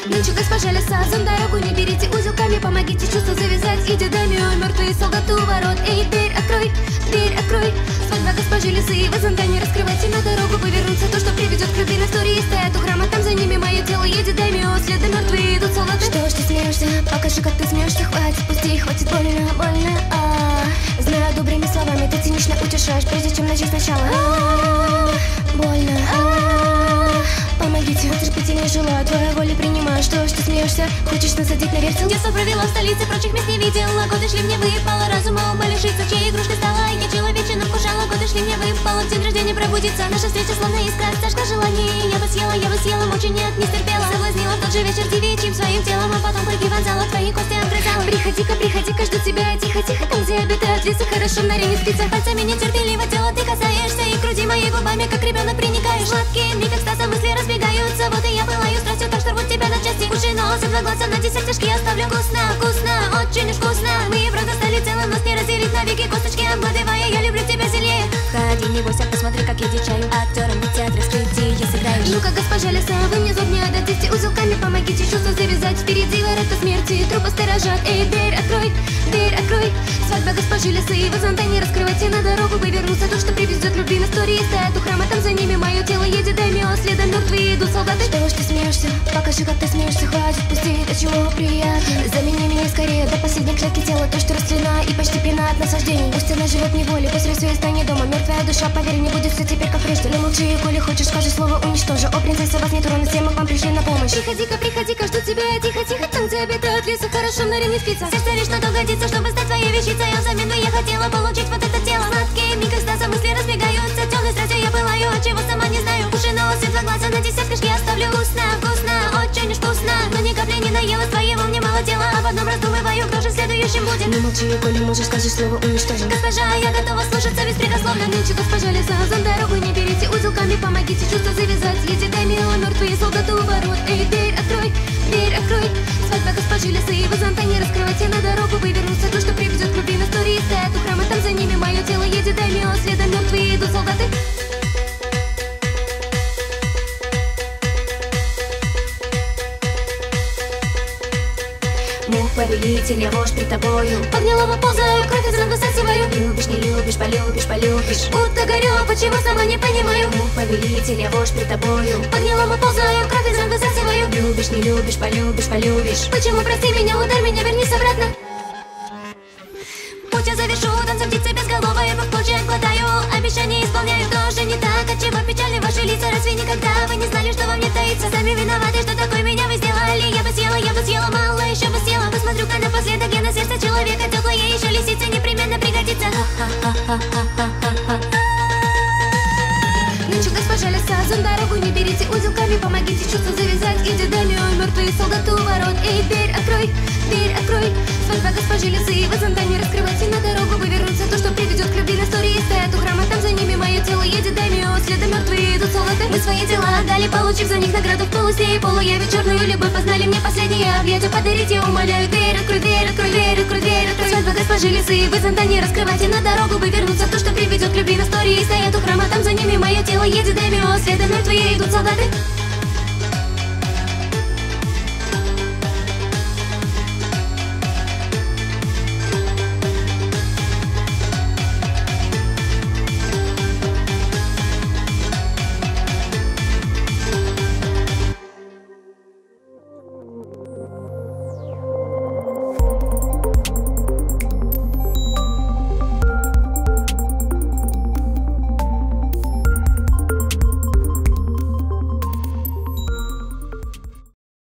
Нынче госпожа леса, зон дорогу не берите узелками, помогите чувства завязать. Иди Дамио, мертвые солдаты у ворот. Эй, дверь открой. Свадьба госпожи лесы, вы зонта не раскрывайте, на дорогу повернуться. То, что приведет к любви, на истории стоят у храма, там за ними мое тело. Едет Дамио, следом мертвые идут солдаты. Что ж ты смеешься? Покажи, как ты смеешься. Хватит, пусти, хватит, больно. Знаю, добрыми словами ты цинично утешаешь, прежде чем начать сначала. Больно. Помогите, терпите, не желаю, твоя воля принимаю. Что ж ты смеешься? Хочешь насадить на вертел? Детство провела в столице, прочих мест не видела. Годы шли, мне выпало разума ума лишиться. Чьей игрушкой стала, я человечина вкушала. Годы шли, мне выпало, в день рождения пробудится. Наша встреча словно искра, стажка желаний. Я бы съела, мочи нет, не стерпела. Соблазнила в тот же вечер девичьим своим телом, а потом прыги вонзала, твои кости отгрызала. Приходи-ка, жду тебя, тихо-тихо, там где обитают лисы. Хорошо, на арене спится, пальцами нетерпеливо тело ты касаешься. И груди моей губами, как ребенок, приникаешь. Сладкие мне, как стаса, мысли разбегаются. Вот и я пылаю страстью, так что рвут тебя на части. Уши, нос и два глаза на десерт тяжкие оставлю. Вкусно, очень уж вкусно. Мы правда стали целым, нас не разделить навеки. Косточки обматывая, я люблю тебя сильнее. Входи, не бойся, посмотри, как я дичаю. Актером в театре скрытие сыграешь. Ну-ка, госпожа леса, вы мне зуб не отдадите. Узелками помогите чувства завязать. Впереди ворота смерти, трупы сторожат. Эй, дверь открой. Свадьба госпожи лесы, вы зонта не раскрывайте, на дорогу повернуться. То, что привезет любви, на истории стоят у храма, там за ними мое тело. Едет Дамио, следом мертвые идут солдаты. Что ж ты смеешься? Покажи, как ты смеешься. Хватит, пусти, до чего приятно. Замени меня скорее до последней клетки тела. То, что растлена и почти пьяна от наслаждений. Пусть она живет в неволе, пусть своей стане дома. Мертвая душа, поверь, не будет все теперь как прежде. Но молчи, коли хочешь, скажи слово уничтожу. О, принцесса, вас не трону, все мы к вам пришли на помощь. Приходи-ка, жду тебя, тихо-тихо, там где обитают лисы. Хорошо, на арене спится. Сердце лишь на то годится, чтобы стать твоей вещицей. А взамен бы я хотела получить вот это тело. Сладкие миг, экстаза, мысли разбегаются. Темной страстью я пылаю, от чего сама не знаю. Уши, нос и два глаза на десерт кишки оставлю. Вкусно, очень уж вкусно. Но ни капли не наелась, твоего мне мало тела. А в одном раздумываю, кто же следующим будет. Не молчи, коли можешь, скажи слово уничтожим. Госпожа, я готова слушаться беспрекословно. Нынче госпожа леса, зон дорогу не берите узелками, помогите чувства завязать. Едет Дамио, мертвые солдаты у ворот. Эй, дверь открой. Свадьба госпожи лесы, вы зонта не раскрывайте, на дорогу повернуться. То, что приведет к любви, на истории стоят у храма, там за ними мое тело. Едет Дамио, следом мертвые идут солдаты. Мух, повелитель, я вождь пред тобою. Под гнилого ползаю, кровь из ран высасываю. Любишь, не любишь, полюбишь. Будто горю, почему сама не понимаю. Мух, повелитель, я вождь пред тобою. Под гнилого ползаю, кровь из ран высасываю. Любишь, не любишь, полюбишь. Почему, прости меня, ударь меня, вернись обратно. Путь я завершу, танцем птицы безголовые. В плоть глотаю, обещания исполняю. Тоже не так, отчего печали ваши лица. Разве никогда вы не знали, что во мне таится? Сами виноваты, что такой меня вы сделали. Я бы съела, мало еще бы съела. Посмотрю-ка напоследок я на сердце человека. Теплая еще лисица непременно пригодится. Нынче госпожа леса, зон дорогу не берите узелками, помогите чувства завязать. Иди Дамио, мертвые солдаты у ворот. Эй, дверь открой. Свадьба госпожи лесы, вы зонта не раскрывайте, на дорогу повернуться. То, что приведет к любви, на истории стоят у храма, там за ними мое тело. Едет Дамио, следом мертвые идут солдаты. Мы свои дела отдали, получив за них награду. В полусне и полуяве черную любовь познали. Мне последние объятия подарить, я умоляю. Дверь открой. Свадьба госпожи лесы, вы зонта не раскрывайте, на дорогу повернуться. То, что приведет к любви, на истории стоят у храма, там за ними мое тело. Едет Дамио, следом мертвые идут солдаты.